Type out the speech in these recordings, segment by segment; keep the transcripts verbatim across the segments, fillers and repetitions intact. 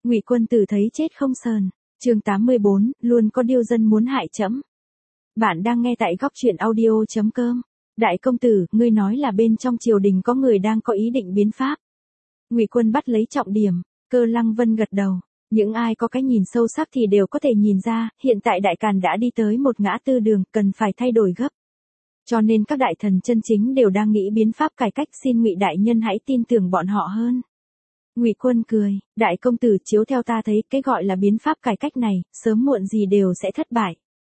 Ngụy Quân Tử thấy chết không sờn. Chương tám mươi bốn, luôn có điêu dân muốn hại trẫm. Bạn đang nghe tại góc truyện audio chấm com. Đại công tử, ngươi nói là bên trong triều đình có người đang có ý định biến pháp. Ngụy Quân bắt lấy trọng điểm. Cơ Lăng Vân gật đầu. Những ai có cái nhìn sâu sắc thì đều có thể nhìn ra, hiện tại đại càn đã đi tới một ngã tư đường, cần phải thay đổi gấp. Cho nên các đại thần chân chính đều đang nghĩ biến pháp cải cách, xin Ngụy đại nhân hãy tin tưởng bọn họ hơn. Ngụy Quân cười, đại công tử, chiếu theo ta thấy, cái gọi là biến pháp cải cách này, sớm muộn gì đều sẽ thất bại.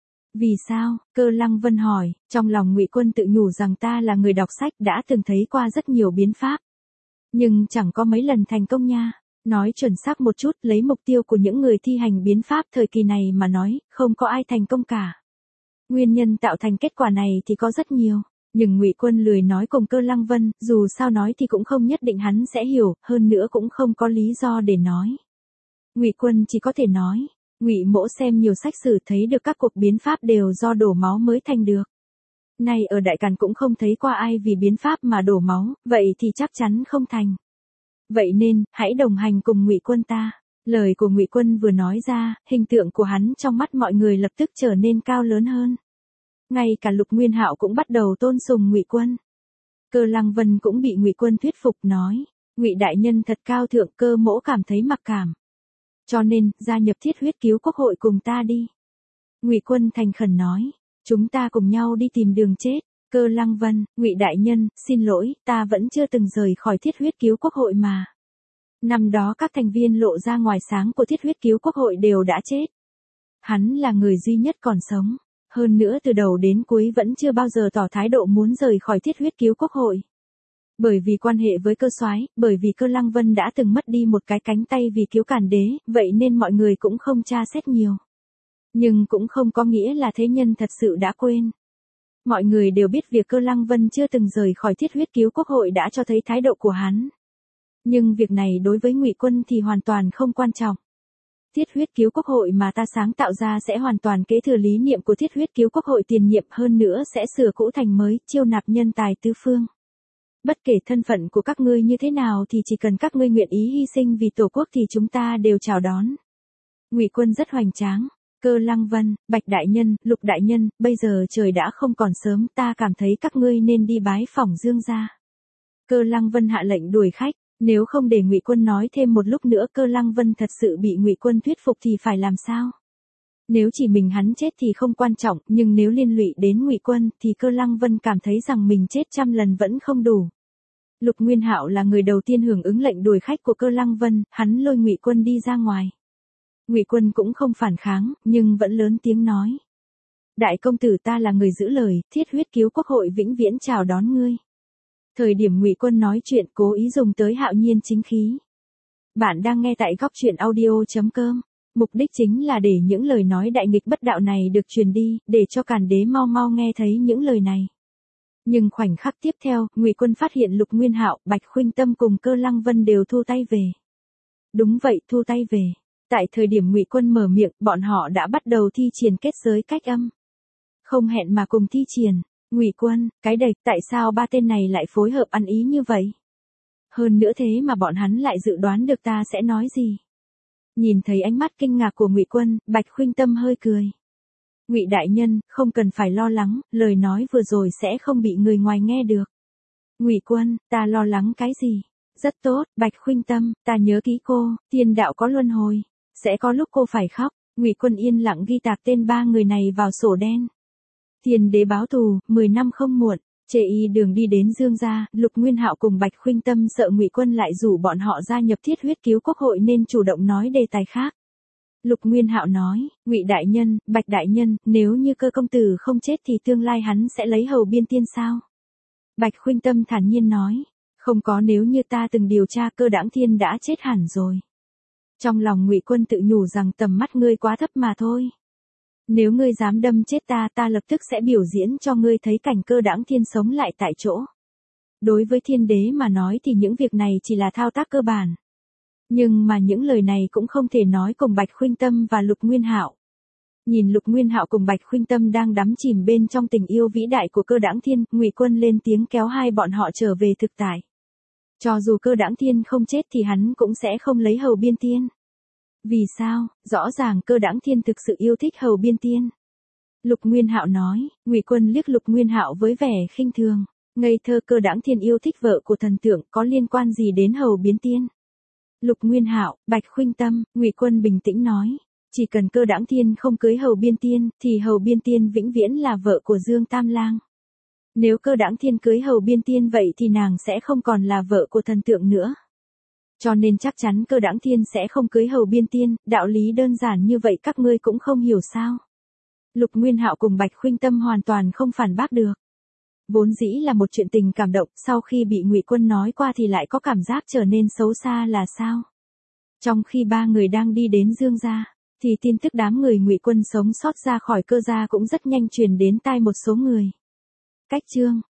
Vì sao? Cơ Lăng Vân hỏi. Trong lòng Ngụy Quân tự nhủ rằng ta là người đọc sách, đã từng thấy qua rất nhiều biến pháp, nhưng chẳng có mấy lần thành công nha. Nói chuẩn xác một chút, lấy mục tiêu của những người thi hành biến pháp thời kỳ này mà nói, không có ai thành công cả. Nguyên nhân tạo thành kết quả này thì có rất nhiều, nhưng Ngụy Quân lười nói cùng Cơ Lăng Vân, dù sao nói thì cũng không nhất định hắn sẽ hiểu, hơn nữa cũng không có lý do để nói. Ngụy Quân chỉ có thể nói, Ngụy Mỗ xem nhiều sách sử thấy được các cuộc biến pháp đều do đổ máu mới thành được. Nay ở Đại Càn cũng không thấy qua ai vì biến pháp mà đổ máu, vậy thì chắc chắn không thành. Vậy nên, hãy đồng hành cùng Ngụy Quân ta. Lời của Ngụy Quân vừa nói ra, hình tượng của hắn trong mắt mọi người lập tức trở nên cao lớn hơn. Ngay cả Lục Nguyên Hạo cũng bắt đầu tôn sùng Ngụy Quân. Cơ Lăng Vân cũng bị Ngụy Quân thuyết phục, nói, Ngụy đại nhân thật cao thượng, Cơ mỗ cảm thấy mặc cảm. Cho nên, gia nhập Thiết Huyết Cứu Quốc hội cùng ta đi. Ngụy Quân thành khẩn nói, chúng ta cùng nhau đi tìm đường chết. Cơ Lăng Vân, Ngụy đại nhân, xin lỗi, ta vẫn chưa từng rời khỏi Thiết Huyết Cứu Quốc hội mà. Năm đó các thành viên lộ ra ngoài sáng của Thiết Huyết Cứu Quốc hội đều đã chết. Hắn là người duy nhất còn sống, hơn nữa từ đầu đến cuối vẫn chưa bao giờ tỏ thái độ muốn rời khỏi Thiết Huyết Cứu Quốc hội. Bởi vì quan hệ với Cơ soái, bởi vì Cơ Lăng Vân đã từng mất đi một cái cánh tay vì cứu Càn Đế, vậy nên mọi người cũng không tra xét nhiều. Nhưng cũng không có nghĩa là thế nhân thật sự đã quên. Mọi người đều biết việc Cơ Lăng Vân chưa từng rời khỏi Thiết Huyết Cứu Quốc hội đã cho thấy thái độ của hắn. Nhưng việc này đối với Ngụy Quân thì hoàn toàn không quan trọng. Thiết Huyết Cứu Quốc hội mà ta sáng tạo ra sẽ hoàn toàn kế thừa lý niệm của Thiết Huyết Cứu Quốc hội tiền nhiệm, hơn nữa sẽ sửa cũ thành mới, chiêu nạp nhân tài tứ phương. Bất kể thân phận của các ngươi như thế nào thì chỉ cần các ngươi nguyện ý hy sinh vì Tổ quốc thì chúng ta đều chào đón. Ngụy Quân rất hoành tráng. Cơ Lăng Vân, Bạch đại nhân, Lục đại nhân, bây giờ trời đã không còn sớm, ta cảm thấy các ngươi nên đi bái phỏng Dương gia. Cơ Lăng Vân hạ lệnh đuổi khách, nếu không để Ngụy Quân nói thêm một lúc nữa Cơ Lăng Vân thật sự bị Ngụy Quân thuyết phục thì phải làm sao? Nếu chỉ mình hắn chết thì không quan trọng, nhưng nếu liên lụy đến Ngụy Quân thì Cơ Lăng Vân cảm thấy rằng mình chết trăm lần vẫn không đủ. Lục Nguyên Hạo là người đầu tiên hưởng ứng lệnh đuổi khách của Cơ Lăng Vân, hắn lôi Ngụy Quân đi ra ngoài. Ngụy Quân cũng không phản kháng, nhưng vẫn lớn tiếng nói. Đại công tử, ta là người giữ lời, Thiết Huyết Cứu Quốc hội vĩnh viễn chào đón ngươi. Thời điểm Ngụy Quân nói chuyện cố ý dùng tới hạo nhiên chính khí. Bạn đang nghe tại góc truyện audio chấm com. Mục đích chính là để những lời nói đại nghịch bất đạo này được truyền đi, để cho Càn Đế mau mau nghe thấy những lời này. Nhưng khoảnh khắc tiếp theo, Ngụy Quân phát hiện Lục Nguyên Hạo, Bạch Khuynh Tâm cùng Cơ Lăng Vân đều thu tay về. Đúng vậy, thu tay về. Tại thời điểm Ngụy Quân mở miệng, bọn họ đã bắt đầu thi triển kết giới cách âm. Không hẹn mà cùng thi triển. Ngụy Quân, cái đệch, tại sao ba tên này lại phối hợp ăn ý như vậy? Hơn nữa thế mà bọn hắn lại dự đoán được ta sẽ nói gì? Nhìn thấy ánh mắt kinh ngạc của Ngụy Quân, Bạch Khuynh Tâm hơi cười. Ngụy đại nhân, không cần phải lo lắng, lời nói vừa rồi sẽ không bị người ngoài nghe được. Ngụy Quân, ta lo lắng cái gì? Rất tốt, Bạch Khuynh Tâm, ta nhớ kỹ cô, thiên đạo có luân hồi, sẽ có lúc cô phải khóc. Ngụy Quân yên lặng ghi tạc tên ba người này vào sổ đen. Thiên đế báo thù, mười năm không muộn. Chê y đường đi đến Dương gia, Lục Nguyên Hạo cùng Bạch Khuynh Tâm sợ Ngụy Quân lại rủ bọn họ gia nhập Thiết Huyết Cứu Quốc hội nên chủ động nói đề tài khác. Lục Nguyên Hạo nói, Ngụy đại nhân, Bạch đại nhân, nếu như Cơ công tử không chết thì tương lai hắn sẽ lấy hầu biên tiên sao? Bạch Khuynh Tâm thản nhiên nói, không có, nếu như ta từng điều tra Cơ Đãng Thiên đã chết hẳn rồi. Trong lòng Ngụy Quân tự nhủ rằng tầm mắt ngươi quá thấp mà thôi. Nếu ngươi dám đâm chết ta, ta lập tức sẽ biểu diễn cho ngươi thấy cảnh Cơ Đãng Thiên sống lại tại chỗ. Đối với thiên đế mà nói thì những việc này chỉ là thao tác cơ bản. Nhưng mà những lời này cũng không thể nói cùng Bạch Khuynh Tâm và Lục Nguyên Hạo. Nhìn Lục Nguyên Hạo cùng Bạch Khuynh Tâm đang đắm chìm bên trong tình yêu vĩ đại của Cơ Đãng Thiên, Ngụy Quân lên tiếng kéo hai bọn họ trở về thực tại. Cho dù Cơ Đãng Thiên không chết thì hắn cũng sẽ không lấy hầu biên tiên. Vì sao? Rõ ràng Cơ Đãng Thiên thực sự yêu thích Hầu Biên Tiên. Lục Nguyên Hạo nói. Ngụy Quân liếc Lục Nguyên Hạo với vẻ khinh thường. Ngây thơ, Cơ Đãng Thiên yêu thích vợ của thần tượng, có liên quan gì đến Hầu Biến Tiên? Lục Nguyên Hạo, Bạch Khuynh Tâm, Ngụy Quân bình tĩnh nói. Chỉ cần Cơ Đãng Thiên không cưới Hầu Biên Tiên, thì Hầu Biên Tiên vĩnh viễn là vợ của Dương Tam Lang. Nếu Cơ Đãng Thiên cưới Hầu Biên Tiên vậy thì nàng sẽ không còn là vợ của thần tượng nữa. Cho nên chắc chắn Cơ Đãng Thiên sẽ không cưới Hầu Biên Tiên, đạo lý đơn giản như vậy các ngươi cũng không hiểu sao? Lục Nguyên Hạo cùng Bạch Khuynh Tâm hoàn toàn không phản bác được. Vốn dĩ là một chuyện tình cảm động, sau khi bị Ngụy Quân nói qua thì lại có cảm giác trở nên xấu xa là sao? Trong khi ba người đang đi đến Dương gia, thì tin tức đám người Ngụy Quân sống sót ra khỏi Cơ gia cũng rất nhanh truyền đến tai một số người. Cách chương